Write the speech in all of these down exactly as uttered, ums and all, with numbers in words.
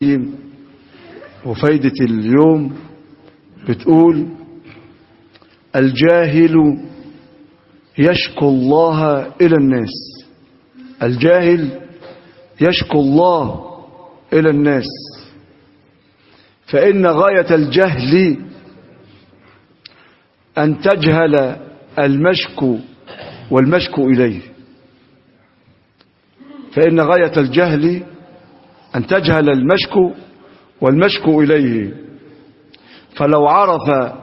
وفايدة اليوم بتقول: الجاهل يشكو الله إلى الناس. الجاهل يشكو الله إلى الناس، فإن غاية الجهل أن تجهل المشكو والمشكو إليه. فإن غاية الجهل أن تجهل المشكو والمشكو إليه. فلو عرف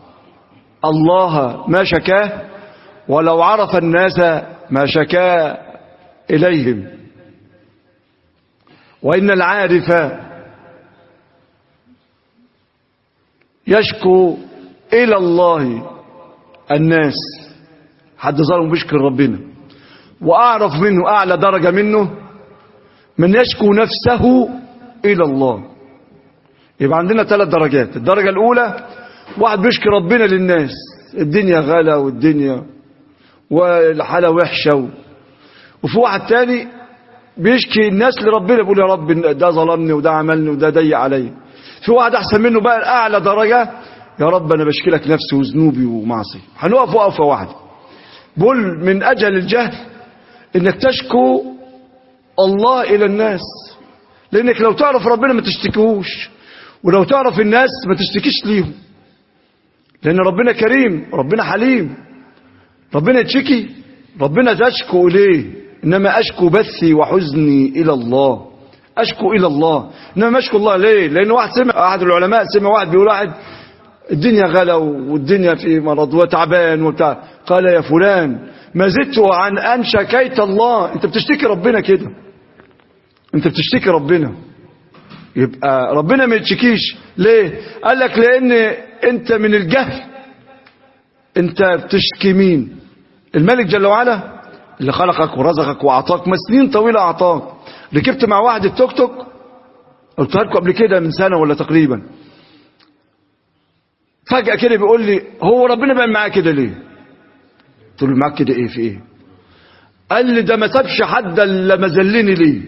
الله ما شكاه، ولو عرف الناس ما شكا إليهم. وإن العارف يشكو إلى الله الناس، حد ظلم بيشكي ربنا، وأعرف منه أعلى درجة منه من يشكو نفسه إلى الله. يبقى عندنا ثلاث درجات. الدرجة الأولى واحد بيشكي ربنا للناس، الدنيا غلا والدنيا والحالة وحشة، وفي واحد تاني بيشكي الناس لربنا، بيقول يا رب ده ظلمني وده عملني وده ضيق علي. في واحد أحسن منه بقى أعلى درجة، يا رب أنا بشكي لك نفسي وذنوبي ومعصي. هنقف وقفة واحدة. بقول من أجل الجهل إنك تشكو الله إلى الناس، لأنك لو تعرف ربنا ما تشتكيهوش، ولو تعرف الناس ما تشتكيش ليهم، لأن ربنا كريم، ربنا حليم. ربنا يتشكي، ربنا تشكو إليه. إنما أشكو بثي وحزني إلى الله، أشكو إلى الله. إنما أشكو الله ليه؟ لأن واحد سمع، أحد العلماء سمع واحد بيقول واحد الدنيا غلا والدنيا في مرض وتعبان وبتاع، قال يا فلان ما زدت عن أن شكيت الله. أنت بتشتكي ربنا كده، أنت بتشتكي ربنا. يبقى ربنا ما يتشكيش ليه؟ قال لك لأن أنت من الجهل أنت بتشكي مين؟ الملك جل وعلا اللي خلقك ورزقك وأعطاك، ما سنين طويلة أعطاك. ركبت مع واحد التوك توك، قلت لكم قبل كده من سنة ولا تقريبا، فجأة كده بيقول لي هو ربنا بقى معاه كده ليه؟ قلت له معاك كده ايه في ايه؟ قال لي ده ما سابش حد الا ما ذلني ليه،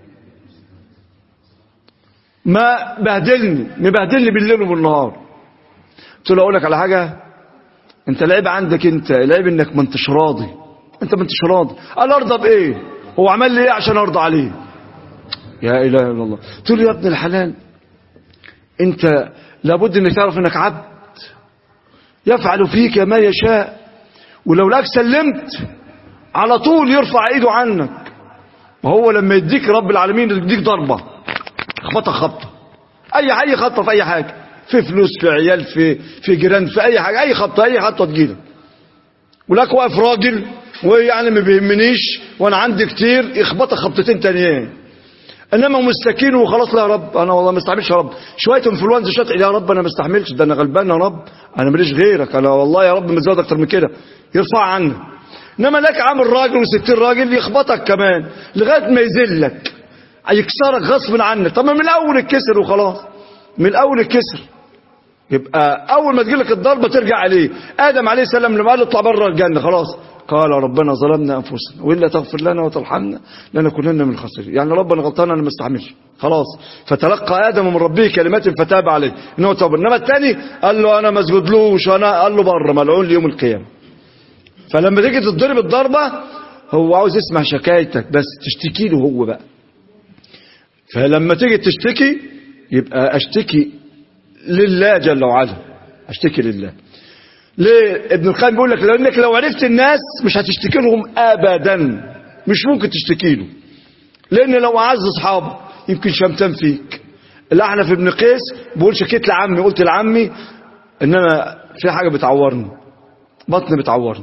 ما بهدلني مبهدلني بالليل وبالنهار. قلت له اقول لك على حاجه، انت العيب عندك، انت العيب انك ما انتش راضي، انت ما انتش راضي. قال ارضى بايه؟ هو عمل لي ايه عشان ارضى عليه؟ يا اله الا الله. قلت له يا ابن الحلال، انت لابد انك تعرف انك عبد يفعل فيك ما يشاء، ولو لك سلمت على طول يرفع ايده عنك. وهو لما يديك رب العالمين يديك ضربه، خبطه خبطه، اي اي خطه في اي حاجه، في فلوس، في عيال، في في جيران، في اي حاجه، اي خطه اي خطه تجيلك. ولك واقف راجل ويعني ما بيهمنيش وانا عندي كتير، يخبطك خبطتين تانيين. انما مستكين وخلاص، لا يا رب انا والله ما استحملش، يا رب شويه انفلونزا شويه، يا رب انا ما استحملش، ده انا غلبان يا رب، انا ماليش غيرك، انا والله يا رب متزود اكتر من كده، يرفع عنك. انما لك عامل راجل وستين راجل يخبطك كمان لغايه ما يذلك، يكسرك غصب عنك. طب من الاول الكسر وخلاص، من الاول الكسر. يبقى اول ما تجيلك الضربه ترجع عليه. ادم عليه السلام لما قال له اطلع بره الجنه، خلاص قال ربنا ظلمنا انفسنا وإلا تغفر لنا وترحمنا لنكونن من الخاسرين. يعني ربنا غلطان انا ما استحملش، خلاص. فتلقى ادم من ربه كلمات فتاب عليه انه توب. انما الثاني قال له انا ما اسجدلوش، انا قال له بره ملعون ليوم القيامه. فلما تيجي تضرب الضربه هو عاوز يسمع شكايتك بس، تشتكي له هو بقى. فلما تيجي تشتكي يبقى اشتكي لله جل وعلا، اشتكي لله. ليه؟ ابن القيم بيقول لك لانك لو عرفت الناس مش هتشتكي لهم ابدا، مش ممكن تشتكي له، لان لو اعز اصحابه يمكن شمتان فيك. الاحنف ابن قيس بيقول شكيت لعمي، قلت لعمي ان انا في حاجه بتعورني، بطني بتعورني.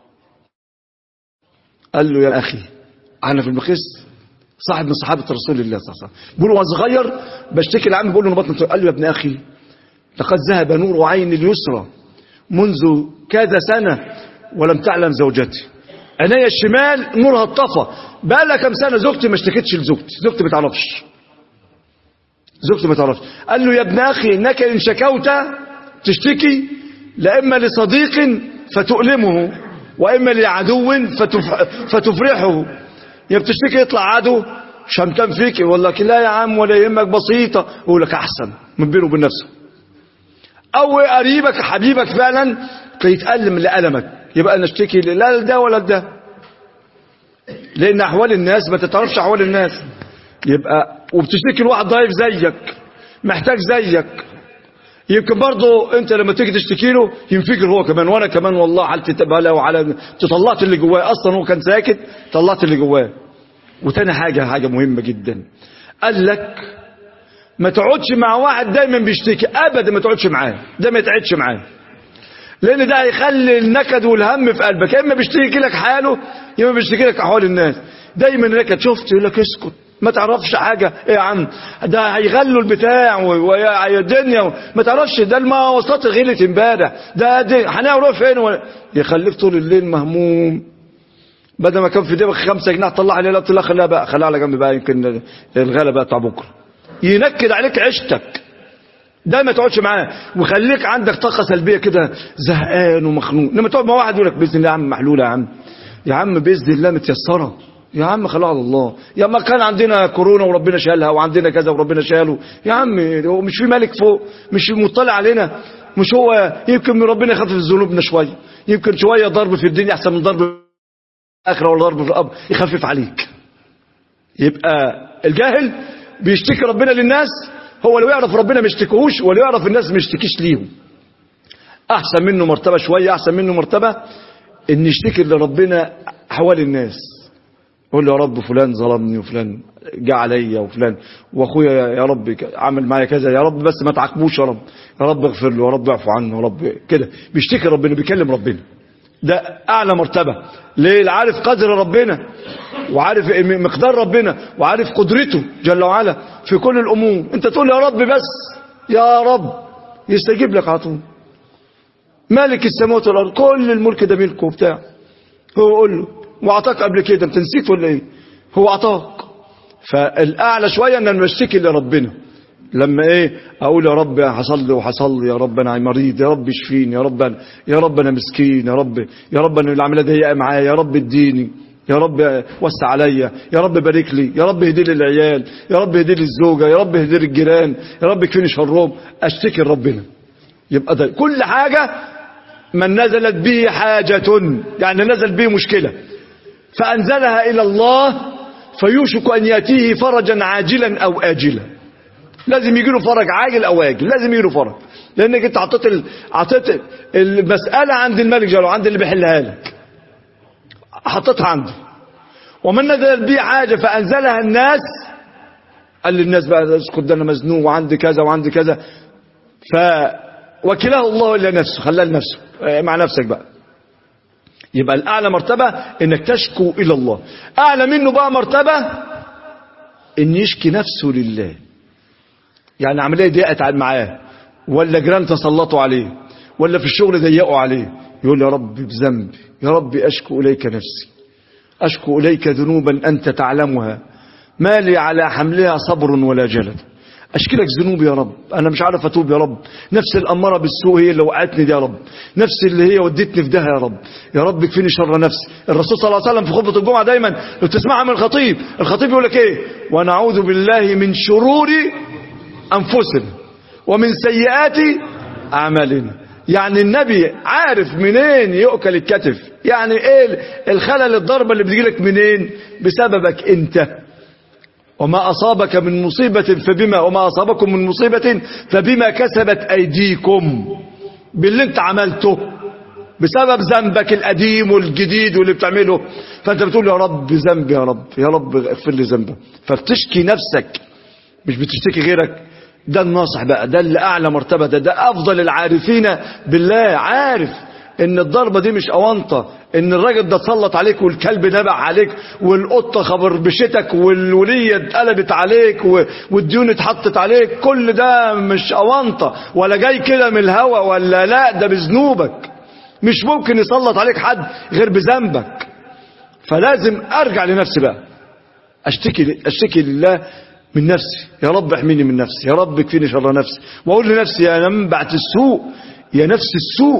قال له يا اخي، احنف ابن قيس صاحب من صحابه رسول الله صلى الله عليه وسلم، بيقول وانا صغير بشتكي لعمي بقول له بطني. قال له يا ابن اخي لقد ذهب نور عيني اليسرى منذ كذا سنة ولم تعلم زوجتي، عينيا الشمال نورها اتطفى بقى لها كم سنة، زوجتي ما اشتكتش لزوجتي، زوجتي ما تعرفش، زوجتي ما تعرفش. قال له يا ابن اخي انك ان شكوت تشتكي لا اما لصديق فتؤلمه واما لعدو فتف... فتفرحه. يا بتشتكي يطلع عدو شمتان فيك يقول لك لا يا عم ولا يهمك بسيطة، يقول لك أحسن من بينه وبين نفسه. أو قريبك حبيبك فعلا يتألم لألمك، يبقى نشتكي لا ده ولا ده، لأن أحوال الناس ما تتعرفش أحوال الناس. يبقى وبتشتكي لواحد ضعيف زيك محتاج زيك، يمكن برضه انت لما تيجي تشتكي له ينفجر هو كمان وانا كمان والله حالتي تبقى وعلى تطلعت اللي جواه، اصلا هو كان ساكت طلعت اللي جواه. وتاني حاجه حاجه مهمه جدا، قال لك ما تقعدش مع واحد دايما بيشتكي، ابدا ما تقعدش معاه، ده ما يتعدش معاه، لان ده هيخلي النكد والهم في قلبك، يا اما بيشتكي لك حاله يا اما بيشتكي لك احوال الناس. دايما نكد، شفت يقول لك اسكت ما تعرفش حاجة. ايه يا عم ده هيغلوا البتاع ويا الدنيا ما تعرفش، ده المواصلات غلت امبارح، ده هنروح فين و... يخليك طول الليل مهموم، بدل ما كان في جيبك خمسة جنيه طلع عليه لا طلع خليها بقى خليها على جنب بقى يمكن الغلا بقى بتاع بكره، ينكد عليك عيشتك. ده ما تقعدش معاه وخليك عندك طاقة سلبية كده زهقان ومخنوق. لما تقعد مع واحد يقول لك بإذن الله يا عم محلولة، يا عم يا عم بإذن الله متيسرة، يا عم خلوها على الله، يا ما كان عندنا كورونا وربنا شالها وعندنا كذا وربنا شاله، يا عم هو مش في ملك فوق مش مطلع علينا؟ مش هو يمكن ربنا يخفف ذنوبنا شويه، يمكن شويه ضرب في الدنيا احسن من ضرب الاخره ولا ضرب في القبر يخفف عليك. يبقى الجاهل بيشتكي ربنا للناس، هو لو يعرف ربنا ما يشتكيهوش ولو يعرف الناس ما يشتكيش ليهم. احسن منه مرتبه شويه، احسن منه مرتبه ان يشتكي لربنا احوال الناس، يقول له يا رب فلان ظلمني وفلان جاء عليا وفلان واخويا يا رب عمل معايا كذا، يا رب بس ما تعاقبوش، يا رب يا رب اغفر له، يا رب اعفو عنه، يا رب كده بيشتكي ربنا بيكلم ربنا. ده اعلى مرتبه. ليه؟ عارف قدر ربنا وعارف مقدار ربنا وعارف قدرته جل وعلا في كل الامور. انت تقول يا رب بس يا رب يستجيب لك على طول. مالك السماوات والارض كل الملك ده ملكه وبتاع، هو يقول له واعطاك قبل كده انت نسيت ولا ايه؟ هو اعطاك. فالاعلى شويه ان انا بشتكي لربنا، لما ايه اقول يا رب حصل لي وحصل لي، يا رب انا مريض، يا رب اشفيني، يا رب أنا يا رب انا مسكين، يا رب يا رب انا العمليه ضيقه معايا، يا رب اديني، يا رب وسع عليا، يا رب بارك لي، يا رب اهدي لي العيال، يا رب اهدي لي الزوجه، يا رب اهدي لي الجيران، يا رب اكفيني شرهم. اشتكي لربنا. يبقى ده كل حاجه من نزلت به حاجه، يعني نزل به مشكله فأنزلها إلى الله فيوشك أن يأتيه فرجا عاجلا أو آجلا. لازم يجي له فرج عاجل أو آجل، لازم يجي له فرج، لأنك أنت عطيت ال... عطيت المسألة عند الملك جل وعلا، عند اللي بيحلها لك حطيتها عنده. ومن نزل به حاجة فأنزلها الناس، قال للناس بقى اسكت ده أنا مزنوق وعندي كذا وعندي كذا، فوكله الله إلا نفسه، خلاه لنفسه مع نفسك بقى. يبقى الأعلى مرتبة إنك تشكو إلى الله. أعلى منه بقى مرتبة إن يشكي نفسه لله، يعني عملية ضيقت معاه ولا جيران تسلطوا عليه ولا في الشغل ضيقوا عليه، يقول يا رب بذنبي، يا رب أشكو إليك نفسي، أشكو إليك ذنوبا أنت تعلمها ما لي على حملها صبر ولا جلد. اشكي لك ذنوبي يا رب، انا مش عارف اتوب يا رب، نفس الاماره بالسوء هي اللي وقعتني دي يا رب، نفس اللي هي ودتني في دها يا رب، يا رب اكفيني شر نفسي. الرسول صلى الله عليه وسلم في خطبه الجمعه دايما لو تسمعها من الخطيب، الخطيب يقول لك ايه؟ ونعوذ بالله من شرور انفسنا ومن سيئات اعمالنا. يعني النبي عارف منين يؤكل الكتف، يعني ايه الخلل الضربه اللي بتجيلك منين؟ بسببك انت. وما أصابك من مصيبة فبما وما أصابكم من مصيبة فبما كسبت أيديكم، باللي انت عملته بسبب ذنبك القديم والجديد واللي بتعمله. فانت بتقول يا رب ذنبي، يا رب يا رب اغفر لي ذنبي، فبتشكي نفسك مش بتشتكي غيرك. ده الناصح بقى، ده اللي أعلى مرتبة، ده, ده أفضل العارفين بالله. عارف ان الضربة دي مش أونطة، ان الراجل ده اتسلط عليك والكلب نبع عليك والقطة خبربشتك والولية اتقلبت عليك والديون اتحطت عليك، كل ده مش أونطة ولا جاي كده من الهوا ولا لا، ده بذنوبك. مش ممكن يسلط عليك حد غير بذنبك. فلازم ارجع لنفسي بقى، اشتكي اشتكي لله من نفسي، يا رب احميني من نفسي، يا رب اكفيني شر نفسي، واقول لنفسي يا منبعة السوء، يا نفس السوء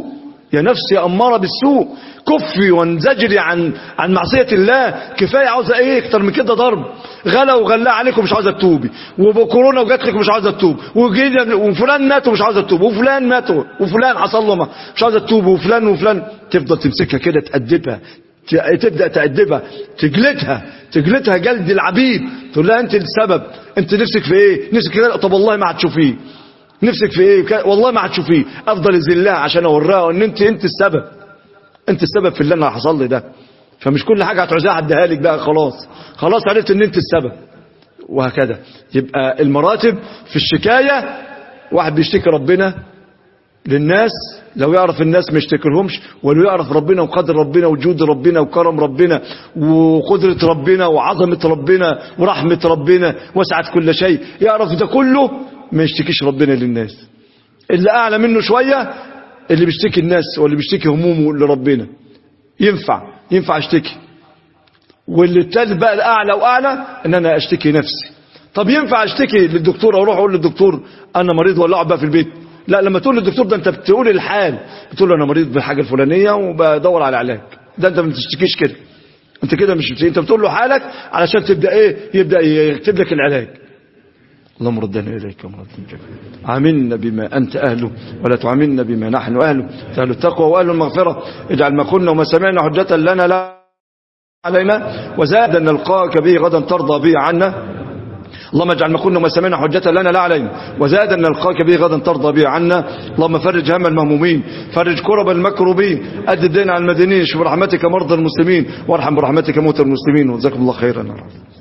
يا نفس يا أمارة بالسوء، كفي وانزجري عن عن معصية الله. كفاية، عاوزة ايه اكتر من كده؟ ضرب غلا وغلا عليكم مش عاوزة تتوبي، وكورونا وجات لك مش عاوزة تتوب، وفلان مات ومش عاوزة تتوب، وفلان مات وفلان حصل له مش عاوزة تتوب، وفلان وفلان. تفضل تمسكها كده تأدبها، تبدأ تأدبها، تجلدها تجلدها جلد العبيد. تقول لها انت السبب، انت نفسك في ايه؟ نفسك كده؟ طب والله ما هتشوفيه. نفسك في ايه؟ والله ما هتشوفيه. افضل يذلها عشان اوريها ان انت انت السبب، انت السبب في اللي انا حصل لي ده. فمش كل حاجه هتعوزها اديها لك بقى، خلاص خلاص عرفت ان انت السبب. وهكذا. يبقى المراتب في الشكايه، واحد بيشتكي ربنا للناس، لو يعرف الناس ما يشتكرهمش، ولو يعرف ربنا وقدر ربنا وجود ربنا وكرم ربنا وقدرة ربنا وعظمة ربنا ورحمة ربنا وسعت كل شيء، يعرف ده كله ما يشتكيش ربنا للناس. اللي أعلى منه شوية اللي بيشتكي الناس واللي بيشتكي همومه لربنا، ينفع ينفع اشتكي. واللي التالت بقى الأعلى وأعلى ان انا اشتكي نفسي. طب ينفع اشتكي للدكتور، اروح اقول للدكتور انا مريض ولا اقعد بقى في البيت؟ لا، لما تقول للدكتور ده انت بتقول الحال، بتقول له انا مريض بالحاجه الفلانيه وبدور على علاج. ده انت ما بتشتكيش كده، انت كده مش بتشتكي. انت بتقول له حالك علشان تبدا ايه؟ يبدا يكتب لك العلاج. اللهم ردنا اليك مردا جميلا. عاملنا بما انت اهله ولا تعاملنا بما نحن اهله، اهل التقوى واهل المغفره. اجعل ما قلنا وما سمعنا حجه لنا لا علينا، وزادا نلقاك به غدا ترضى به عنا. اللهم اجعل ما قلنا وما سمعنا حجة لنا لا علينا، وزادا نلقاك به غدا ترضى به عنا. اللهم فرج هم المهمومين، فرج كرب المكروبين، أد الدين على المدينين، اشف برحمتك مرضى المسلمين، وارحم برحمتك موتى المسلمين. وجزاكم الله خيرا.